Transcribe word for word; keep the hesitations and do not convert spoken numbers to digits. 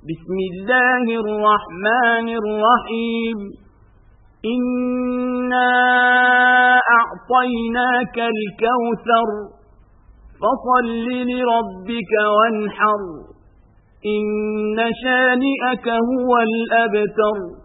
بسم الله الرحمن الرحيم إنا أعطيناك الكوثر فصل لربك وانحر إن شانئك هو الأبتر.